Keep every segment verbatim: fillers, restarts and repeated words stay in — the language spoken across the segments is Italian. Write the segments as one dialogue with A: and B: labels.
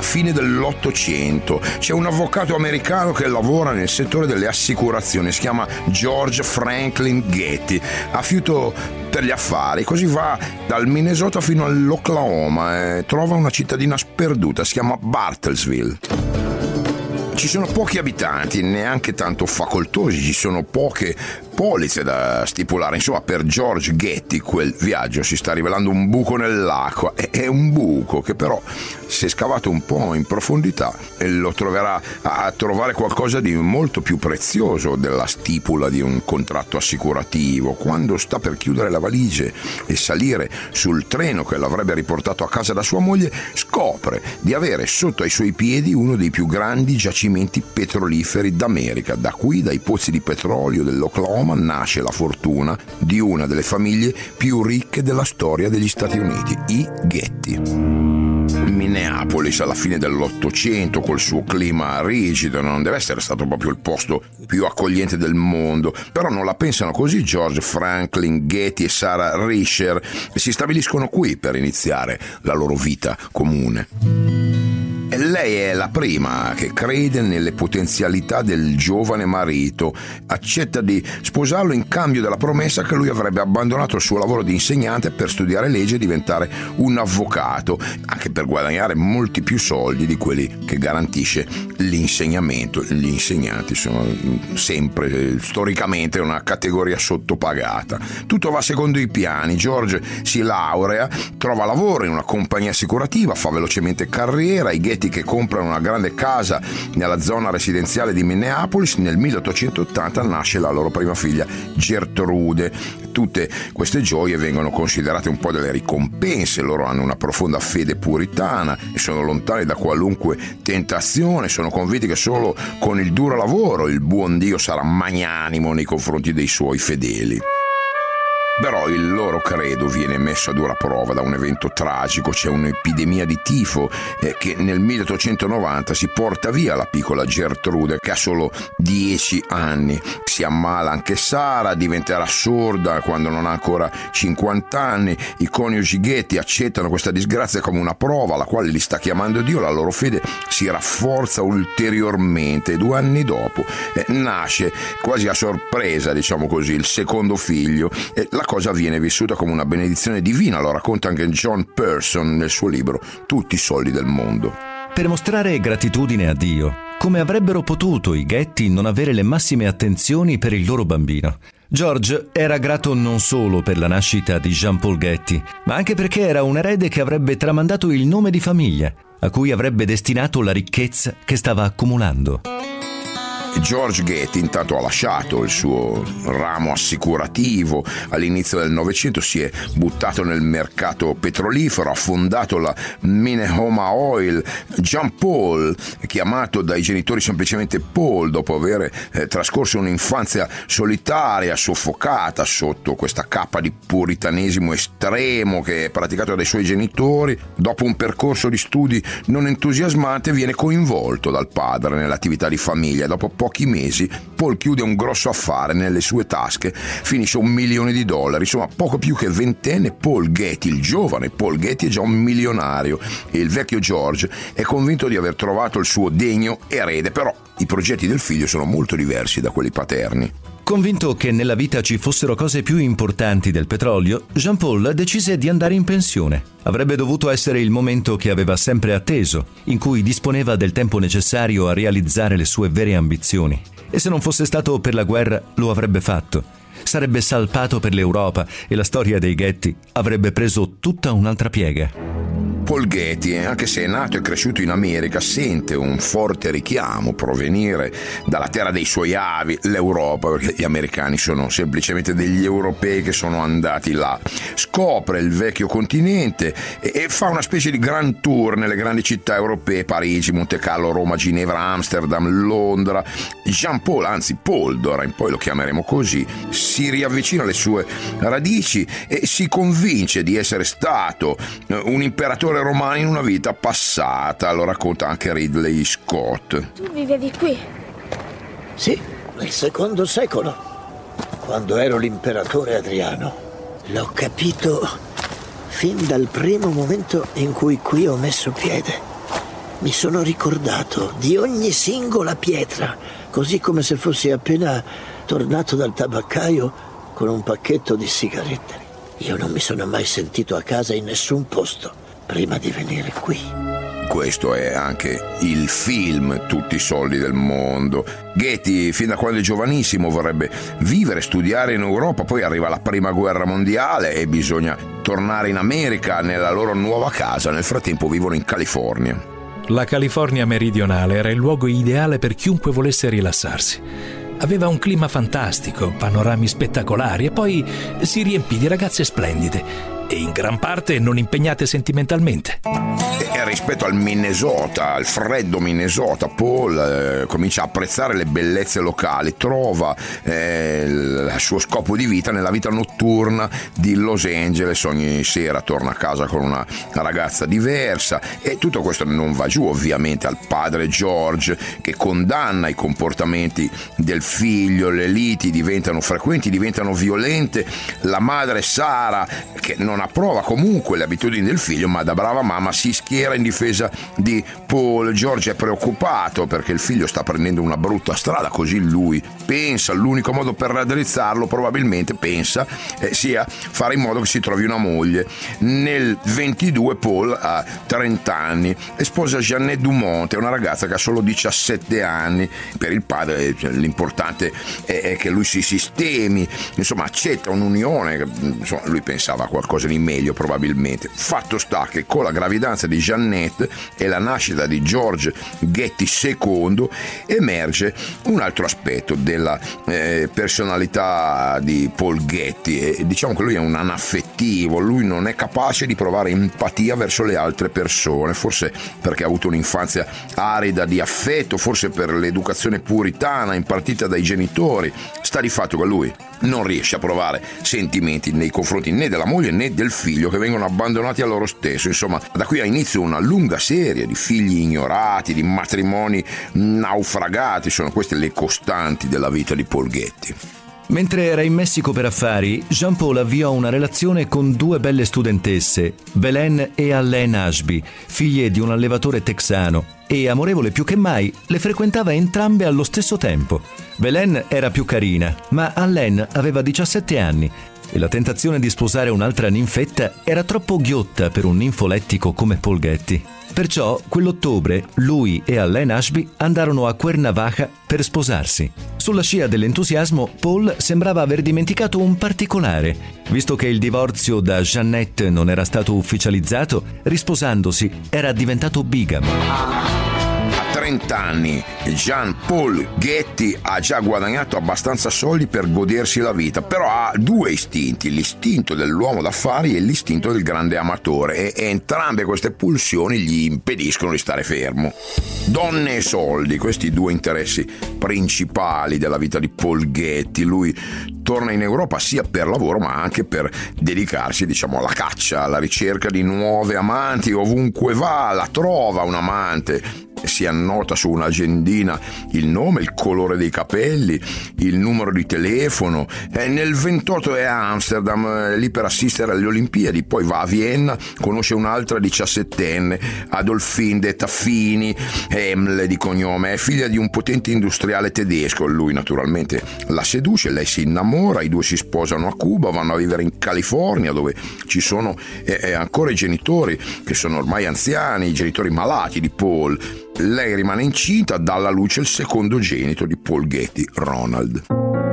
A: alla fine dell'Ottocento. C'è un avvocato americano che lavora nel settore delle assicurazioni, si chiama George Franklin Getty, ha fiuto per gli affari, così va dal Minnesota fino all'Oklahoma e trova una cittadina sperduta, si chiama Bartlesville. Ci sono pochi abitanti, neanche tanto facoltosi, ci sono poche polizze da stipulare. Insomma, per George Getty quel viaggio si sta rivelando un buco nell'acqua. È un buco che però, se scavato un po' in profondità, lo troverà a trovare qualcosa di molto più prezioso della stipula di un contratto assicurativo. Quando sta per chiudere la valigia e salire sul treno che l'avrebbe riportato a casa da sua moglie, scopre di avere sotto ai suoi piedi uno dei più grandi giacimenti petroliferi d'America. Da qui, dai pozzi di petrolio dell'Oklahoma, nasce la fortuna di una delle famiglie più ricche della storia degli Stati Uniti, i Getty. Minneapolis alla fine dell'Ottocento, col suo clima rigido, non deve essere stato proprio il posto più accogliente del mondo, però non la pensano così George Franklin Getty e Sarah Risher si stabiliscono qui per iniziare la loro vita comune. E lei è la prima che crede nelle potenzialità del giovane marito, accetta di sposarlo in cambio della promessa che lui avrebbe abbandonato il suo lavoro di insegnante per studiare legge e diventare un avvocato, anche per guadagnare molti più soldi di quelli che garantisce l'insegnamento. Gli insegnanti sono sempre, storicamente, una categoria sottopagata. Tutto va secondo i piani. George si laurea, trova lavoro in una compagnia assicurativa, fa velocemente carriera. I Getty che comprano una grande casa nella zona residenziale di Minneapolis. Nel milleottocentottanta nasce la loro prima figlia, Gertrude. Tutte queste gioie vengono considerate un po' delle ricompense. Loro hanno una profonda fede puritana e sono lontani da qualunque tentazione. Sono convinti che solo con il duro lavoro il buon Dio sarà magnanimo nei confronti dei suoi fedeli. Però il loro credo viene messo a dura prova da un evento tragico. C'è un'epidemia di tifo eh, che nel milleottocentonovanta si porta via la piccola Gertrude, che ha solo dieci anni. Si ammala anche Sara, diventerà sorda quando non ha ancora cinquanta anni. I coniugi Getty accettano questa disgrazia come una prova alla quale li sta chiamando Dio. La loro fede si rafforza ulteriormente e due anni dopo eh, nasce quasi a sorpresa, diciamo così, il secondo figlio. Eh, la cosa viene vissuta come una benedizione divina, lo racconta anche John Person nel suo libro Tutti i soldi del mondo.
B: Per mostrare gratitudine a Dio, come avrebbero potuto i Getty non avere le massime attenzioni per il loro bambino? George era grato non solo per la nascita di Jean Paul Getty, ma anche perché era un erede che avrebbe tramandato il nome di famiglia, a cui avrebbe destinato la ricchezza che stava accumulando.
A: George Getty intanto ha lasciato il suo ramo assicurativo. All'inizio del Novecento si è buttato nel mercato petrolifero, ha fondato la Minnehaha Oil. Jean Paul, chiamato dai genitori semplicemente Paul, dopo aver eh, trascorso un'infanzia solitaria, soffocata sotto questa cappa di puritanesimo estremo che è praticato dai suoi genitori, dopo un percorso di studi non entusiasmante viene coinvolto dal padre nell'attività di famiglia. Dopo pochi mesi Paul chiude un grosso affare, nelle sue tasche finisce un milione di dollari. Insomma, poco più che ventenne, Paul Getty, il giovane Paul Getty, è già un milionario e il vecchio George è convinto di aver trovato il suo degno erede. Però i progetti del figlio sono molto diversi da quelli paterni.
B: Convinto che nella vita ci fossero cose più importanti del petrolio, Jean Paul decise di andare in pensione. Avrebbe dovuto essere il momento che aveva sempre atteso, in cui disponeva del tempo necessario a realizzare le sue vere ambizioni. E se non fosse stato per la guerra, lo avrebbe fatto. Sarebbe salpato per l'Europa e la storia dei Getty avrebbe preso tutta un'altra piega.
A: Paul Getty, anche se è nato e cresciuto in America, sente un forte richiamo provenire dalla terra dei suoi avi, l'Europa, perché gli americani sono semplicemente degli europei che sono andati là. Scopre il vecchio continente e, e fa una specie di grand tour nelle grandi città europee: Parigi, Monte Carlo, Roma, Ginevra, Amsterdam, Londra. Jean Paul, anzi Paul, d'ora in poi lo chiameremo così, si riavvicina alle sue radici e si convince di essere stato un imperatore romano in una vita passata. Lo racconta anche Ridley Scott.
C: Tu vivevi qui?
D: Sì, nel secondo secolo, quando ero l'imperatore Adriano. L'ho capito fin dal primo momento in cui qui ho messo piede. Mi sono ricordato di ogni singola pietra, così come se fossi appena tornato dal tabaccaio con un pacchetto di sigarette. Io non mi sono mai sentito a casa in nessun posto prima di venire qui.
A: Questo è anche il film Tutti i soldi del mondo. Getty, fin da quando è giovanissimo, vorrebbe vivere, studiare in Europa, poi arriva la prima guerra mondiale e bisogna tornare in America, nella loro nuova casa. Nel frattempo vivono in California.
C: La California meridionale era il luogo ideale per chiunque volesse rilassarsi. Aveva un clima fantastico, panorami spettacolari e poi si riempì di ragazze splendide e in gran parte non impegnate sentimentalmente.
A: E rispetto al Minnesota, al freddo Minnesota, Paul eh, comincia a apprezzare le bellezze locali, trova eh, il suo scopo di vita nella vita notturna di Los Angeles. Ogni sera torna a casa con una ragazza diversa e tutto questo non va giù ovviamente al padre George, che condanna i comportamenti del figlio, le liti diventano frequenti, diventano violente. La madre Sara, che non approva comunque le abitudini del figlio, ma da brava mamma si schiera in difesa di Paul. George è preoccupato perché il figlio sta prendendo una brutta strada, così lui pensa. L'unico modo per raddrizzarlo, probabilmente pensa, eh, sia fare in modo che si trovi una moglie. Nel ventidue Paul ha trenta anni e sposa Jeannette Dumont, è una ragazza che ha solo diciassette anni. Per il padre l'importante è, è che lui si sistemi, insomma accetta un'unione, insomma lui pensava a qualcosa di meglio probabilmente. Fatto sta che con la gravidanza di Jeannette e la nascita di George Getty secondo emerge un altro aspetto della eh, personalità di Paul Getty, e diciamo che lui è un anaffettivo, lui non è capace di provare empatia verso le altre persone, forse perché ha avuto un'infanzia arida di affetto, forse per l'educazione puritana impartita dai genitori. Sta di fatto che lui non riesce a provare sentimenti nei confronti né della moglie né del figlio, che vengono abbandonati a loro stesso. Insomma, da qui ha inizio una lunga serie di figli ignorati, di matrimoni naufragati. Sono queste le costanti della vita di Paul Getty.
B: Mentre era in Messico per affari, Jean-Paul avviò una relazione con due belle studentesse, Belen e Alain Ashby, figlie di un allevatore texano, e amorevole più che mai, le frequentava entrambe allo stesso tempo. Belen era più carina, ma Alain aveva diciassette anni e la tentazione di sposare un'altra ninfetta era troppo ghiotta per un ninfolettico come Paul Getty. Perciò, quell'ottobre, lui e Alain Ashby andarono a Cuernavaca per sposarsi. Sulla scia dell'entusiasmo, Paul sembrava aver dimenticato un particolare. Visto che il divorzio da Jeannette non era stato ufficializzato, risposandosi era diventato bigamo.
A: A trenta anni Jean-Paul Getty ha già guadagnato abbastanza soldi per godersi la vita, però ha due istinti, l'istinto dell'uomo d'affari e l'istinto del grande amatore, e, e entrambe queste pulsioni gli impediscono di stare fermo. Donne e soldi, questi due interessi principali della vita di Paul Getty. Lui torna in Europa sia per lavoro ma anche per dedicarsi, diciamo, alla caccia, alla ricerca di nuove amanti. Ovunque va la trova un amante, si annota su un'agendina il nome, il colore dei capelli, il numero di telefono. E nel ventotto è a Amsterdam, lì per assistere alle Olimpiadi, poi va a Vienna, conosce un'altra diciassettenne, Adolfine detta Fini, Emle di cognome, è figlia di un potente industriale tedesco. Lui naturalmente la seduce, lei si innamora, i due si sposano a Cuba, vanno a vivere in California dove ci sono eh, ancora i genitori che sono ormai anziani, i genitori malati di Paul. Lei rimane incinta, dà alla luce il secondogenito di Paul Getty, Ronald.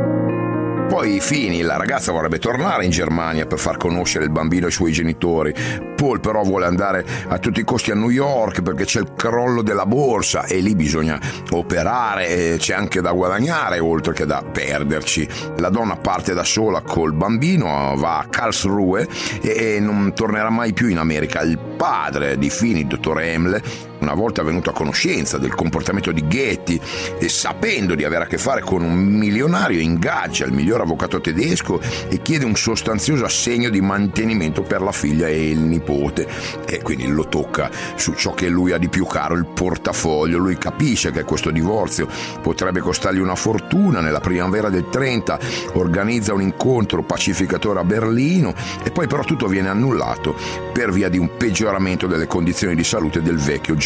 A: Poi Fini, la ragazza, vorrebbe tornare in Germania per far conoscere il bambino ai suoi genitori. Paul però vuole andare a tutti i costi a New York perché c'è il crollo della borsa e lì bisogna operare, e c'è anche da guadagnare oltre che da perderci. La donna parte da sola col bambino, va a Karlsruhe e non tornerà mai più in America. Il padre di Fini, il dottor Emle, una volta venuto a conoscenza del comportamento di Getty e sapendo di avere a che fare con un milionario, ingaggia il miglior avvocato tedesco e chiede un sostanzioso assegno di mantenimento per la figlia e il nipote, e quindi lo tocca su ciò che lui ha di più caro, il portafoglio. Lui capisce che questo divorzio potrebbe costargli una fortuna. Nella primavera del trenta organizza un incontro pacificatore a Berlino e poi però tutto viene annullato per via di un peggioramento delle condizioni di salute del vecchio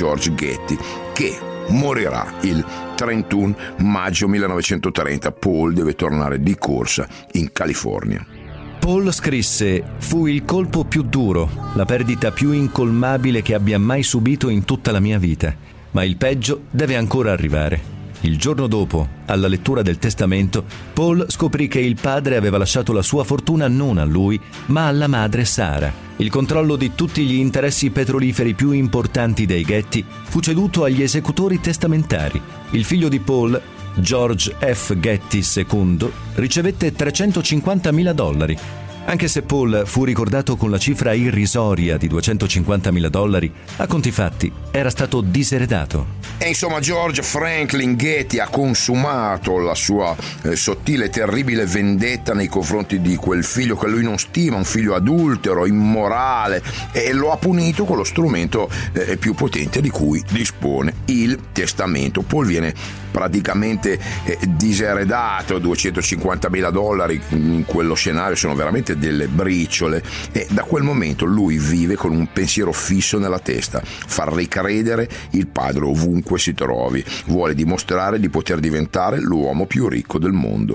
A: George Getty, che morirà il trentuno maggio millenovecentotrenta. Paul deve tornare di corsa in California.
B: Paul scrisse: «Fu il colpo più duro, la perdita più incolmabile che abbia mai subito in tutta la mia vita, ma il peggio deve ancora arrivare». Il giorno dopo, alla lettura del testamento, Paul scoprì che il padre aveva lasciato la sua fortuna non a lui, ma alla madre Sara. Il controllo di tutti gli interessi petroliferi più importanti dei Getty fu ceduto agli esecutori testamentari. Il figlio di Paul, George F. Getty secondo, ricevette trecentocinquantamila dollari. Anche se Paul fu ricordato con la cifra irrisoria di duecentocinquantamila dollari, a conti fatti era stato diseredato.
A: E insomma George Franklin Getty ha consumato la sua eh, sottile e terribile vendetta nei confronti di quel figlio che lui non stima, un figlio adultero, immorale, e lo ha punito con lo strumento eh, più potente di cui dispone, il testamento. Paul viene praticamente eh, diseredato. Duecentocinquantamila dollari in quello scenario sono veramente delle briciole, e da quel momento lui vive con un pensiero fisso nella testa: far ricredere il padre ovunque si trovi. Vuole dimostrare di poter diventare l'uomo più ricco del mondo.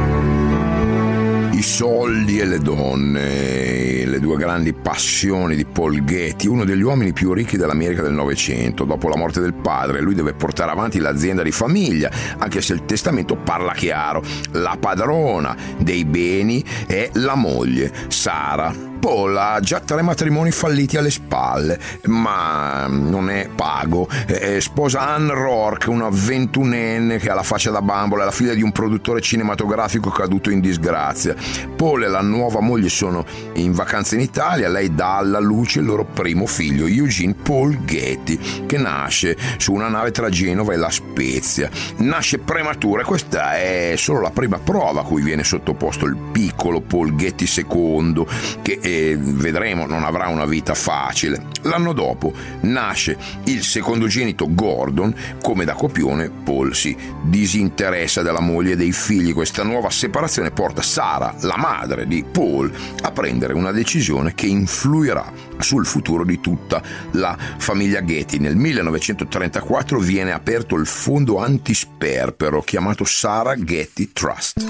A: I soldi e le donne, le due grandi passioni di Paul Getty, uno degli uomini più ricchi dell'America del Novecento. Dopo la morte del padre, lui deve portare avanti l'azienda di famiglia, anche se il testamento parla chiaro: la padrona dei beni è la moglie, Sara. Paul ha già tre matrimoni falliti alle spalle, ma non è pago. Eh, sposa Anne Rourke, una ventunenne che ha la faccia da bambola, è la figlia di un produttore cinematografico caduto in disgrazia. Paul e la nuova moglie sono in vacanza in Italia. Lei dà alla luce il loro primo figlio, Eugene Paul Getty, che nasce su una nave tra Genova e La Spezia. Nasce prematuro, e questa è solo la prima prova a cui viene sottoposto il piccolo Paul Getty secondo, che e vedremo non avrà una vita facile. L'anno dopo nasce il secondogenito Gordon. Come da copione, Paul si disinteressa della moglie e dei figli. Questa nuova separazione porta Sara, la madre di Paul, a prendere una decisione che influirà sul futuro di tutta la famiglia Getty. Nel millenovecentotrentaquattro viene aperto il fondo antisperpero chiamato Sarah Getty Trust.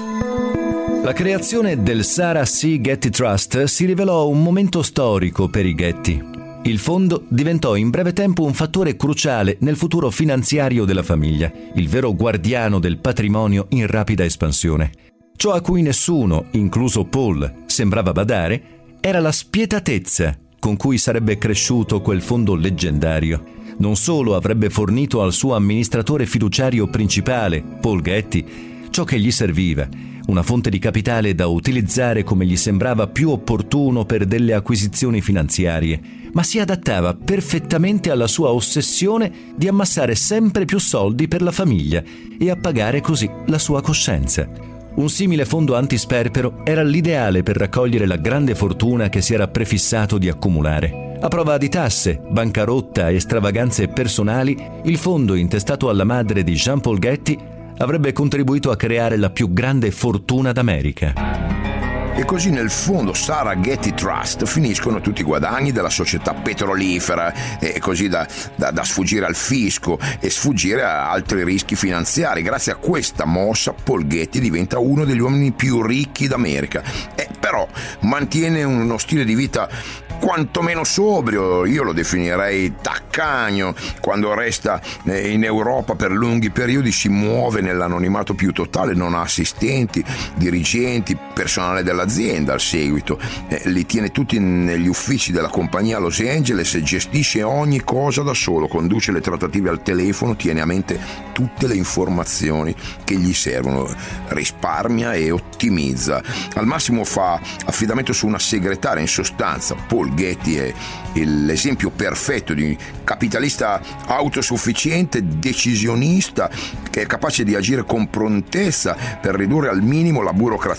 B: La creazione del Sarah C. Getty Trust si rivelò un momento storico per i Getty. Il fondo diventò in breve tempo un fattore cruciale nel futuro finanziario della famiglia, il vero guardiano del patrimonio in rapida espansione. Ciò a cui nessuno, incluso Paul, sembrava badare era la spietatezza con cui sarebbe cresciuto quel fondo leggendario. Non solo avrebbe fornito al suo amministratore fiduciario principale, Paul Getty, ciò che gli serviva, una fonte di capitale da utilizzare come gli sembrava più opportuno per delle acquisizioni finanziarie, ma si adattava perfettamente alla sua ossessione di ammassare sempre più soldi per la famiglia e appagare così la sua coscienza. Un simile fondo antisperpero era l'ideale per raccogliere la grande fortuna che si era prefissato di accumulare. A prova di tasse, bancarotta e stravaganze personali, il fondo intestato alla madre di Jean Paul Getty avrebbe contribuito a creare la più grande fortuna d'America.
A: E così nel fondo Sarah Getty Trust finiscono tutti i guadagni della società petrolifera, e così da, da, da sfuggire al fisco e sfuggire a altri rischi finanziari. Grazie a questa mossa Paul Getty diventa uno degli uomini più ricchi d'America, e però mantiene uno stile di vita quantomeno sobrio. Io lo definirei taccagno. Quando resta in Europa per lunghi periodi si muove nell'anonimato più totale, non ha assistenti, dirigenti, personale dell'azienda al seguito, eh, li tiene tutti negli uffici della compagnia a Los Angeles e gestisce ogni cosa da solo, conduce le trattative al telefono, tiene a mente tutte le informazioni che gli servono, risparmia e ottimizza. Al massimo fa affidamento su una segretaria. In sostanza Paul Getty è l'esempio perfetto di capitalista autosufficiente, decisionista, che è capace di agire con prontezza per ridurre al minimo la burocrazia.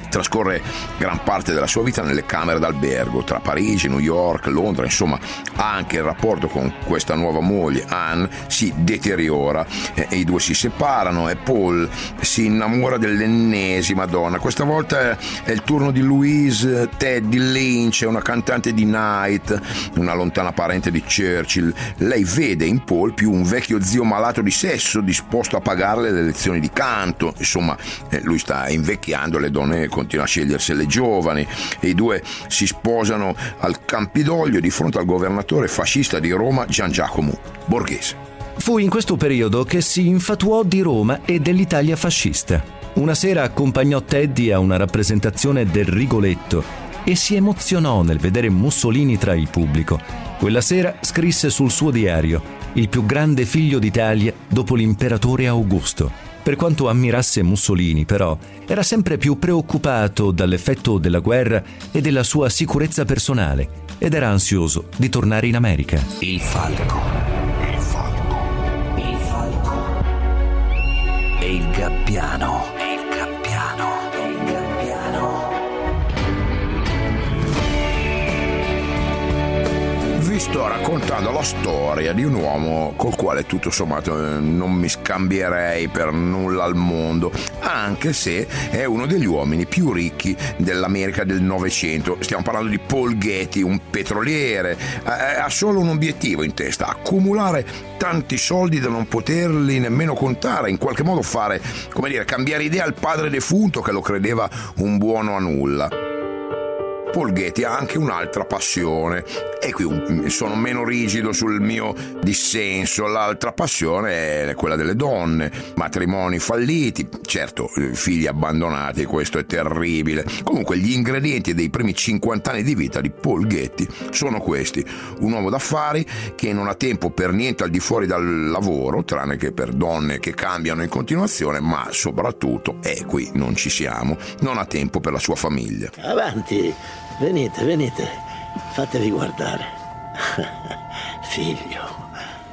A: Trascorre gran parte della sua vita nelle camere d'albergo tra Parigi, New York, Londra, insomma anche il rapporto con questa nuova moglie Anne si deteriora e i due si separano e Paul si innamora dell'ennesima donna. Questa volta è il turno di Louise Teddy Lynch, una cantante di Night, una lontana parente di Churchill. Lei vede in Paul più un vecchio zio malato di sesso disposto a pagarle le lezioni di canto. Insomma, lui sta invecchiando, le donne continua a scegliersi le giovani e i due si sposano al Campidoglio di fronte al governatore fascista di Roma Gian Giacomo Borghese.
B: Fu in questo periodo che si infatuò di Roma e dell'Italia fascista. Una sera accompagnò Teddy a una rappresentazione del Rigoletto e si emozionò nel vedere Mussolini tra il pubblico. Quella sera scrisse sul suo diario: il più grande figlio d'Italia dopo l'imperatore Augusto. Per quanto ammirasse Mussolini, però, era sempre più preoccupato dall'effetto della guerra e della sua sicurezza personale ed era ansioso di tornare in America.
E: Il falco, il falco, il falco e il gabbiano, e il gabbiano, e il gabbiano.
A: Vi sto raccontando la storia di un uomo col quale tutto sommato non mi scambierei per nulla al mondo, anche se è uno degli uomini più ricchi dell'America del Novecento. Stiamo parlando di Paul Getty, un petroliere. Ha solo un obiettivo in testa: accumulare tanti soldi da non poterli nemmeno contare, in qualche modo fare, come dire, cambiare idea al padre defunto che lo credeva un buono a nulla. Paul Getty ha anche un'altra passione, e qui sono meno rigido sul mio dissenso. L'altra passione è quella delle donne, matrimoni falliti, certo figli abbandonati, questo è terribile. Comunque gli ingredienti dei primi cinquanta anni di vita di Paul Getty sono questi: un uomo d'affari che non ha tempo per niente al di fuori dal lavoro, tranne che per donne che cambiano in continuazione, ma soprattutto, e qui non ci siamo, non ha tempo per la sua famiglia.
D: Avanti, venite, venite, fatevi guardare. Figlio,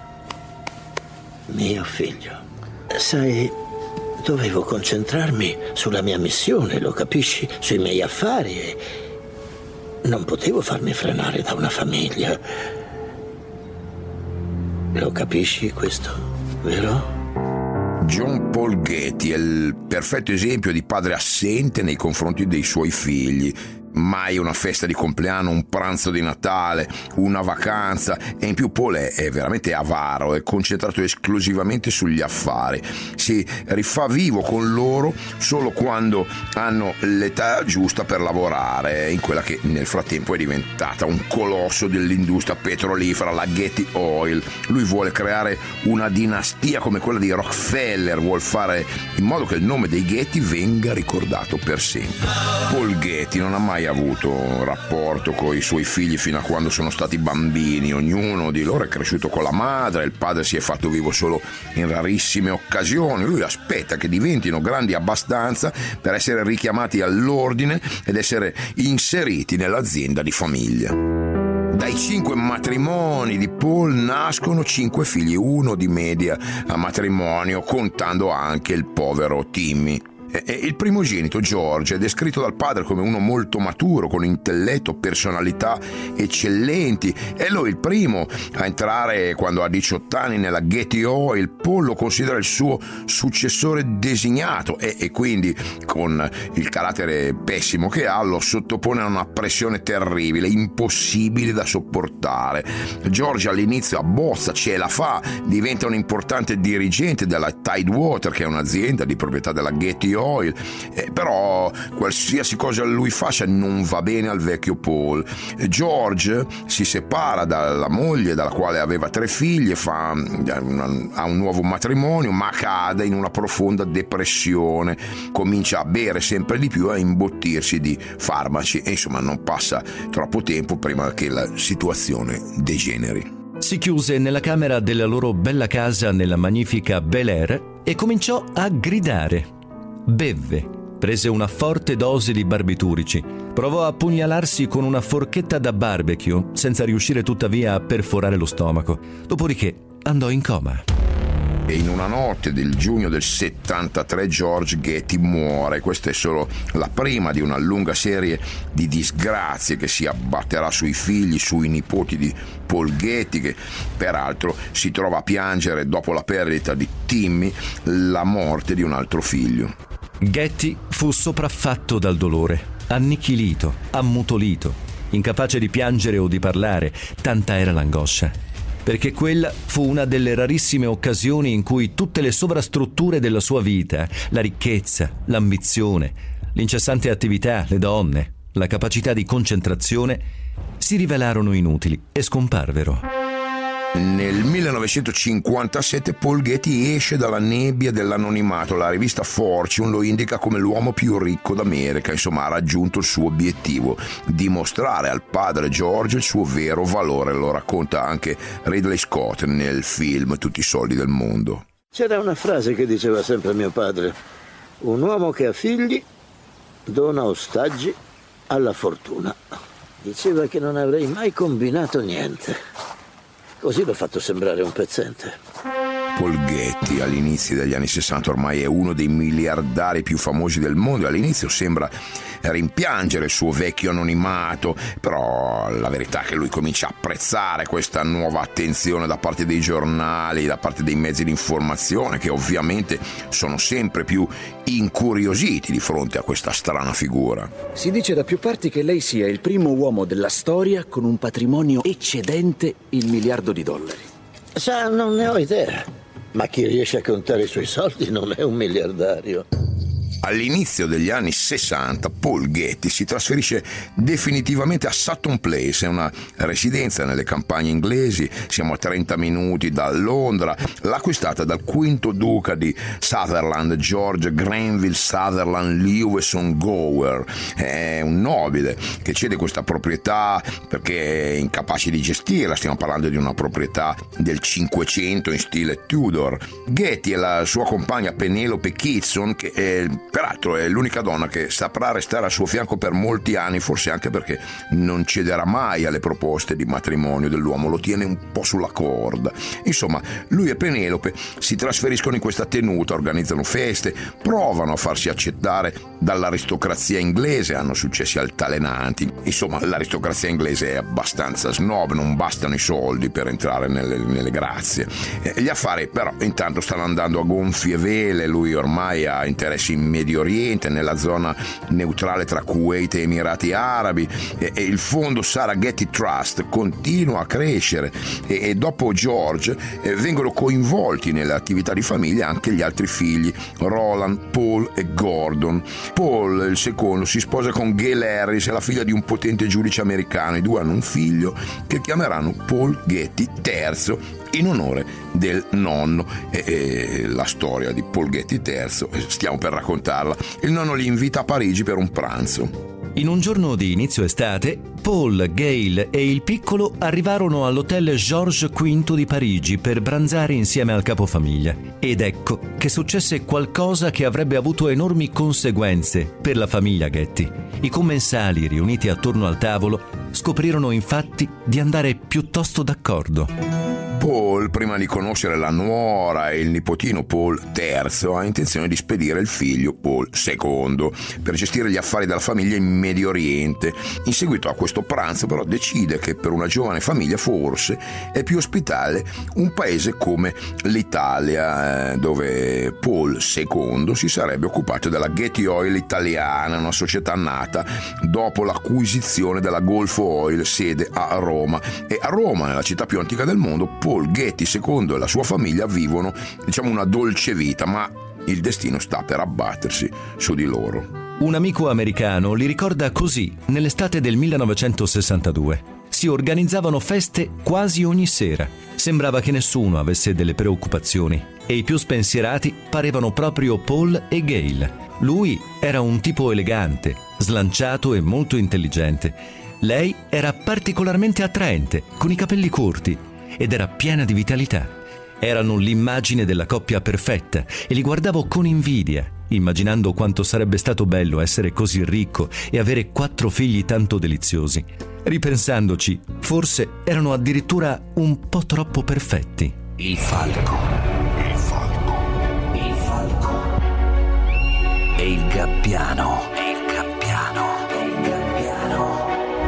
D: mio figlio, sai, dovevo concentrarmi sulla mia missione, lo capisci, sui miei affari, e non potevo farmi frenare da una famiglia. Lo capisci questo, vero?
A: John Paul Getty è il perfetto esempio di padre assente nei confronti dei suoi figli. Mai una festa di compleanno, un pranzo di Natale, una vacanza, e in più Paul è, è veramente avaro, è concentrato esclusivamente sugli affari. Si rifà vivo con loro solo quando hanno l'età giusta per lavorare in quella che nel frattempo è diventata un colosso dell'industria petrolifera, la Getty Oil. Lui vuole creare una dinastia come quella di Rockefeller, vuole fare in modo che il nome dei Getty venga ricordato per sempre. Paul Getty non ha mai avuto un rapporto con i suoi figli fino a quando sono stati bambini. Ognuno di loro è cresciuto con la madre, il padre si è fatto vivo solo in rarissime occasioni. Lui aspetta che diventino grandi abbastanza per essere richiamati all'ordine ed essere inseriti nell'azienda di famiglia. Dai cinque matrimoni di Paul nascono cinque figli, uno di media a matrimonio, contando anche il povero Timmy. Il primogenito George è descritto dal padre come uno molto maturo, con intelletto, personalità eccellenti. È lui il primo a entrare quando ha diciotto anni nella Getty Oil. Paul lo considera il suo successore designato e, e quindi, con il carattere pessimo che ha, lo sottopone a una pressione terribile, impossibile da sopportare. George all'inizio abbozza, ce la fa, diventa un importante dirigente della Tidewater, che è un'azienda di proprietà della Getty Oil, eh, però qualsiasi cosa lui faccia non va bene al vecchio Paul. George si separa dalla moglie dalla quale aveva tre figlie, fa una, ha un nuovo matrimonio, ma cade in una profonda depressione, comincia a bere sempre di più, a imbottirsi di farmaci e insomma non passa troppo tempo prima che la situazione degeneri.
B: Si chiuse nella camera della loro bella casa nella magnifica Bel Air e cominciò a gridare. Bevve, prese una forte dose di barbiturici, provò a pugnalarsi con una forchetta da barbecue senza riuscire tuttavia a perforare lo stomaco, dopodiché andò in coma.
A: E in una notte del giugno del settantatré George Getty muore. Questa è solo la prima di una lunga serie di disgrazie che si abbatterà sui figli, sui nipoti di Paul Getty, che peraltro si trova a piangere dopo la perdita di Timmy, la morte di un altro figlio.
B: Getty fu sopraffatto dal dolore, annichilito, ammutolito, incapace di piangere o di parlare, tanta era l'angoscia. Perché quella fu una delle rarissime occasioni in cui tutte le sovrastrutture della sua vita, la ricchezza, l'ambizione, l'incessante attività, le donne, la capacità di concentrazione, si rivelarono inutili e scomparvero.
A: Nel millenovecentocinquantasette Paul Getty esce dalla nebbia dell'anonimato. La rivista Fortune lo indica come l'uomo più ricco d'America. Insomma, ha raggiunto il suo obiettivo: dimostrare al padre George il suo vero valore. Lo racconta anche Ridley Scott nel film Tutti i soldi del mondo.
D: C'era una frase che diceva sempre mio padre: un uomo che ha figli dona ostaggi alla fortuna. Diceva che non avrei mai combinato niente. Così l'ho fatto sembrare un pezzente.
A: Paul Getty all'inizio degli anni sessanta ormai è uno dei miliardari più famosi del mondo. All'inizio sembra rimpiangere il suo vecchio anonimato, però la verità è che lui comincia a apprezzare questa nuova attenzione da parte dei giornali, da parte dei mezzi di informazione, che ovviamente sono sempre più incuriositi di fronte a questa strana figura.
F: Si dice da più parti che lei sia il primo uomo della storia con un patrimonio eccedente il miliardo di dollari.
D: Sa, non ne ho idea, ma chi riesce a contare i suoi soldi non è un miliardario.
A: All'inizio degli anni sessanta Paul Getty si trasferisce definitivamente a Sutton Place, è una residenza nelle campagne inglesi, siamo a trenta minuti da Londra. L'ha acquistata dal quinto duca di Sutherland, George Granville Sutherland Leveson Gower. È un nobile che cede questa proprietà perché è incapace di gestirla. Stiamo parlando di una proprietà del Cinquecento in stile Tudor. Getty e la sua compagna Penelope Kitson, che è peraltro è l'unica donna che saprà restare al suo fianco per molti anni, forse anche perché non cederà mai alle proposte di matrimonio dell'uomo, lo tiene un po' sulla corda. Insomma, lui e Penelope si trasferiscono in questa tenuta, organizzano feste, provano a farsi accettare dall'aristocrazia inglese, hanno successi altalenanti. Insomma, l'aristocrazia inglese è abbastanza snob, non bastano i soldi per entrare nelle, nelle grazie. Eh, gli affari però intanto stanno andando a gonfie vele. Lui ormai ha interessi in Medio Oriente, nella zona neutrale tra Kuwait e Emirati Arabi, e, e il fondo Sarah Getty Trust continua a crescere, e, e dopo George eh, vengono coinvolti nelle attività di famiglia anche gli altri figli, Roland, Paul e Gordon. Paul, il secondo, si sposa con Gail Harris, è la figlia di un potente giudice americano. I due hanno un figlio che chiameranno Paul Getty terzo in onore del nonno. E, e la storia di Paul Getty terzo stiamo per raccontarla. Il nonno li invita a Parigi per un pranzo.
B: In un giorno di inizio estate, Paul, Gail e il piccolo arrivarono all'hotel Georges V di Parigi per pranzare insieme al capofamiglia. Ed ecco che successe qualcosa che avrebbe avuto enormi conseguenze per la famiglia Getty. I commensali riuniti attorno al tavolo scoprirono infatti di andare piuttosto d'accordo.
A: Paul, prima di conoscere la nuora e il nipotino Paul terzo, ha intenzione di spedire il figlio Paul secondo per gestire gli affari della famiglia in Medio Oriente. In seguito a questo pranzo però decide che per una giovane famiglia forse è più ospitale un paese come l'Italia, dove Paul secondo si sarebbe occupato della Getty Oil italiana, una società nata dopo l'acquisizione della Gulf Oil, sede a Roma. E a Roma, nella città più antica del mondo, Paul Getty secondo e la sua famiglia vivono, diciamo, una dolce vita, ma il destino sta per abbattersi su di loro.
B: Un amico americano li ricorda così nell'estate del millenovecentosessantadue. Si organizzavano feste quasi ogni sera. Sembrava che nessuno avesse delle preoccupazioni e i più spensierati parevano proprio Paul e Gail. Lui era un tipo elegante, slanciato e molto intelligente. Lei era particolarmente attraente, con i capelli corti, ed era piena di vitalità. Erano l'immagine della coppia perfetta e li guardavo con invidia, immaginando quanto sarebbe stato bello essere così ricco e avere quattro figli tanto deliziosi. Ripensandoci, forse erano addirittura un po' troppo perfetti.
E: Il falco. Il falco. e il gabbiano. E il gabbiano. E il gabbiano.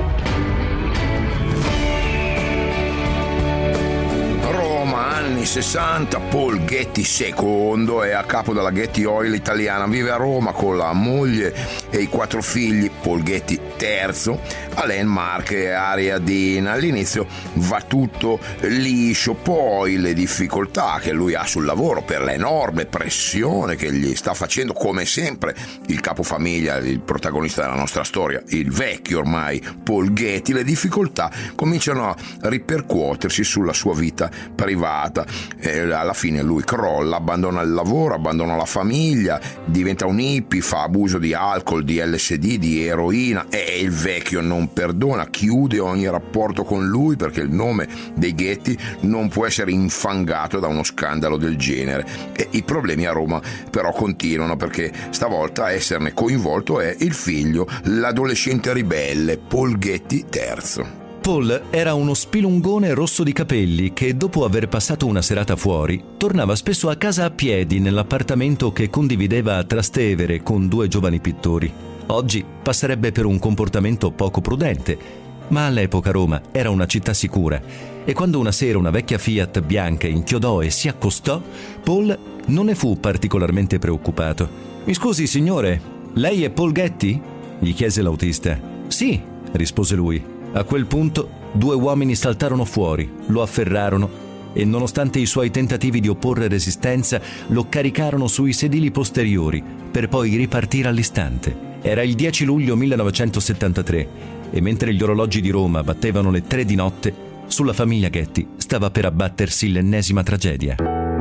A: Roma, anni sessanta, Paul Getty secondo è a capo della Getty Oil italiana, vive a Roma con la moglie e i quattro figli. Paul Getty terzo, Alain Marche e Ariadina. All'inizio va tutto liscio, poi le difficoltà che lui ha sul lavoro per l'enorme pressione che gli sta facendo, come sempre, il capofamiglia, il protagonista della nostra storia, il vecchio ormai Paul Getty. Le difficoltà cominciano a ripercuotersi sulla sua vita privata e alla fine lui crolla, abbandona il lavoro, abbandona la famiglia, diventa un hippie, fa abuso di alcol, di L S D, di eroina, e il vecchio non perdona, chiude ogni rapporto con lui perché il nome dei Getty non può essere infangato da uno scandalo del genere. E i problemi a Roma però continuano, perché stavolta a esserne coinvolto è il figlio, l'adolescente ribelle Paul Getty terzo.
B: Paul era uno spilungone rosso di capelli che, dopo aver passato una serata fuori, tornava spesso a casa a piedi nell'appartamento che condivideva a Trastevere con due giovani pittori. Oggi passerebbe per un comportamento poco prudente, ma all'epoca Roma era una città sicura e quando una sera una vecchia Fiat bianca inchiodò e si accostò, Paul non ne fu particolarmente preoccupato. «Mi scusi, signore, lei è Paul Getty?» gli chiese l'autista. «Sì», rispose lui. A quel punto due uomini saltarono fuori, lo afferrarono e, nonostante i suoi tentativi di opporre resistenza, lo caricarono sui sedili posteriori per poi ripartire all'istante. Era il dieci luglio millenovecentosettantatré e mentre gli orologi di Roma battevano le tre di notte, sulla famiglia Getty stava per abbattersi l'ennesima tragedia.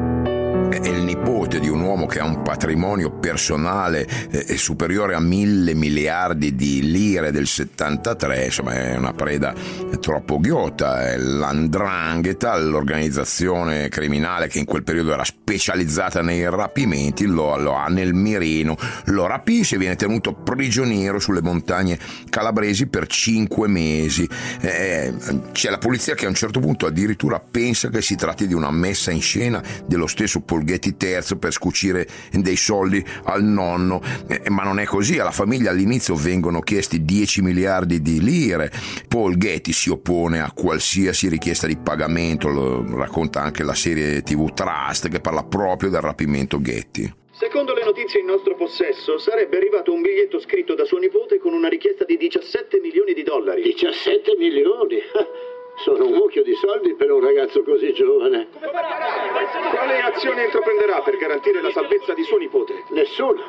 A: È il nipote di un uomo che ha un patrimonio personale eh, superiore a mille miliardi di lire del settantatré, insomma è una preda troppo ghiotta. È l'Andrangheta, l'organizzazione criminale che in quel periodo era specializzata nei rapimenti, lo, lo ha nel mirino, lo rapisce, viene tenuto prigioniero sulle montagne calabresi per cinque mesi. Eh, c'è la polizia che a un certo punto addirittura pensa che si tratti di una messa in scena dello stesso Paul Getty terzo per scucire dei soldi al nonno, eh, ma non è così. Alla famiglia all'inizio vengono chiesti dieci miliardi di lire. Paul Getty si oppone a qualsiasi richiesta di pagamento, lo racconta anche la serie tivù Trust che parla proprio del rapimento Getty.
G: Secondo le notizie in nostro possesso, sarebbe arrivato un biglietto scritto da suo nipote con una richiesta di diciassette milioni di dollari.
D: diciassette milioni? Sono un mucchio di soldi per un ragazzo così giovane.
G: Quale azione intraprenderà per garantire la salvezza di suo nipote?
D: Nessuna.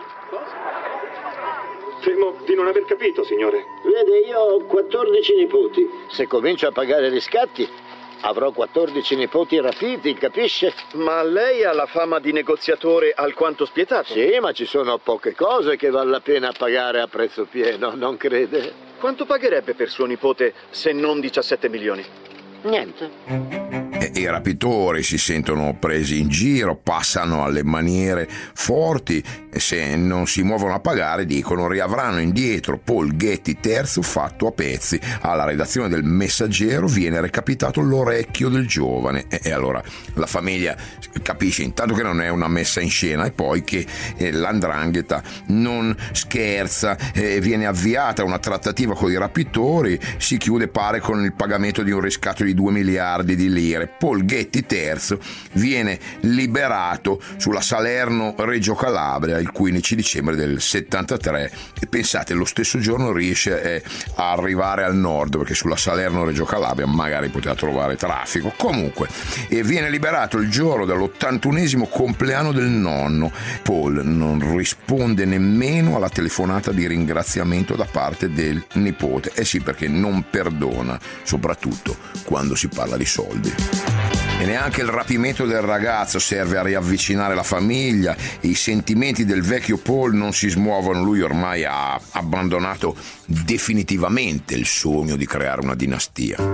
G: Temo di non aver capito, signore.
D: Vede, io ho quattordici nipoti. Se comincio a pagare riscatti, avrò quattordici nipoti rapiti, capisce?
G: Ma lei ha la fama di negoziatore alquanto spietato.
D: Sì, ma ci sono poche cose che vale la pena pagare a prezzo pieno, non crede?
G: Quanto pagherebbe per suo nipote se non diciassette milioni?
D: Niente.
A: E i rapitori si sentono presi in giro, passano alle maniere forti e se non si muovono a pagare dicono riavranno indietro Paul Getty terzo fatto a pezzi. Alla redazione del Messaggero viene recapitato l'orecchio del giovane e, e allora la famiglia capisce intanto che non è una messa in scena e poi che eh, l'Andrangheta non scherza, eh, viene avviata una trattativa con i rapitori, si chiude pare con il pagamento di un riscatto di due miliardi di lire. Paul Getty terzo viene liberato sulla Salerno-Reggio Calabria il quindici dicembre del settantatré e pensate, lo stesso giorno riesce eh, a arrivare al nord perché sulla Salerno-Reggio Calabria magari poteva trovare traffico. Comunque e viene liberato il giorno dell'ottantunesimo compleanno del nonno. Paul non risponde nemmeno alla telefonata di ringraziamento da parte del nipote. Eh sì, perché non perdona, soprattutto quando si parla di soldi. E neanche il rapimento del ragazzo serve a riavvicinare la famiglia. I sentimenti del vecchio Paul non si smuovono. Lui ormai ha abbandonato definitivamente il sogno di creare una dinastia.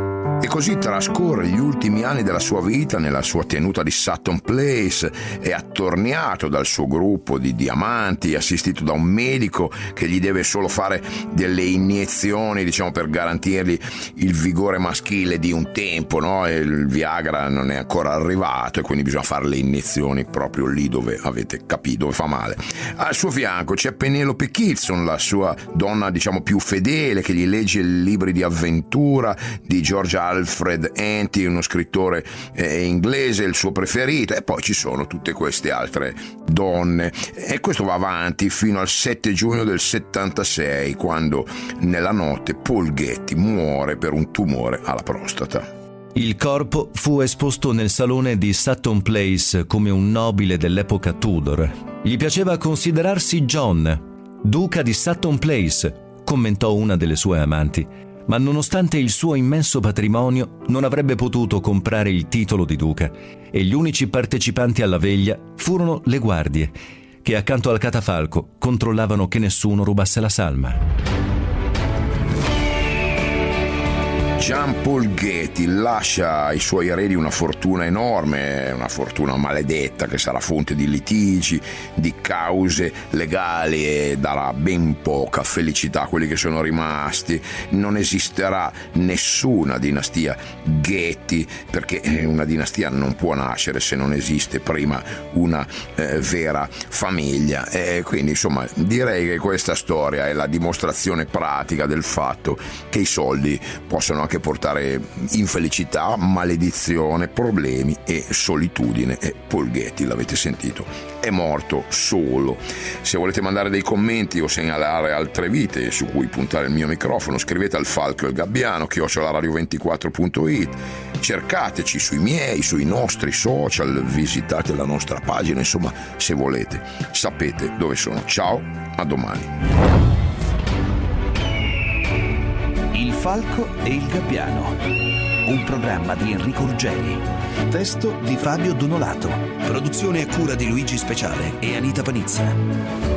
A: E così trascorre gli ultimi anni della sua vita nella sua tenuta di Sutton Place, è attorniato dal suo gruppo di diamanti, assistito da un medico che gli deve solo fare delle iniezioni, diciamo, per garantirgli il vigore maschile di un tempo, no? E il Viagra non è ancora arrivato e quindi bisogna fare le iniezioni proprio lì dove avete capito, dove fa male. Al suo fianco c'è Penelope Kitson, la sua donna, diciamo, più fedele, che gli legge libri di avventura di George Alfred Henty, uno scrittore eh, inglese, il suo preferito, e poi ci sono tutte queste altre donne, e questo va avanti fino al sette giugno del settantasei, quando nella notte Paul Getty muore per un tumore alla prostata.
B: Il corpo fu esposto nel salone di Sutton Place come un nobile dell'epoca Tudor. Gli piaceva considerarsi John, duca di Sutton Place, commentò una delle sue amanti, ma nonostante il suo immenso patrimonio non avrebbe potuto comprare il titolo di duca, e gli unici partecipanti alla veglia furono le guardie, che accanto al catafalco controllavano che nessuno rubasse la salma.
A: Jean Paul Getty lascia ai suoi eredi una fortuna enorme, una fortuna maledetta che sarà fonte di litigi, di cause legali, e darà ben poca felicità a quelli che sono rimasti. Non esisterà nessuna dinastia Getty, perché una dinastia non può nascere se non esiste prima una eh, vera famiglia. E quindi, insomma, direi che questa storia è la dimostrazione pratica del fatto che i soldi possono anche portare infelicità, maledizione, problemi e solitudine. E Paul Getty, l'avete sentito, è morto solo. Se volete mandare dei commenti o segnalare altre vite su cui puntare il mio microfono, scrivete al Falco e il Gabbiano chiocciola radio ventiquattro punto it, cercateci sui miei, sui nostri social, visitate la nostra pagina, insomma, se volete sapete dove sono. Ciao, a domani.
E: Il Falco e il Gabbiano, un programma di Enrico Ruggeri. Testo di Fabio Donolato. Produzione a cura di Luigi Speciale e Anita Panizza.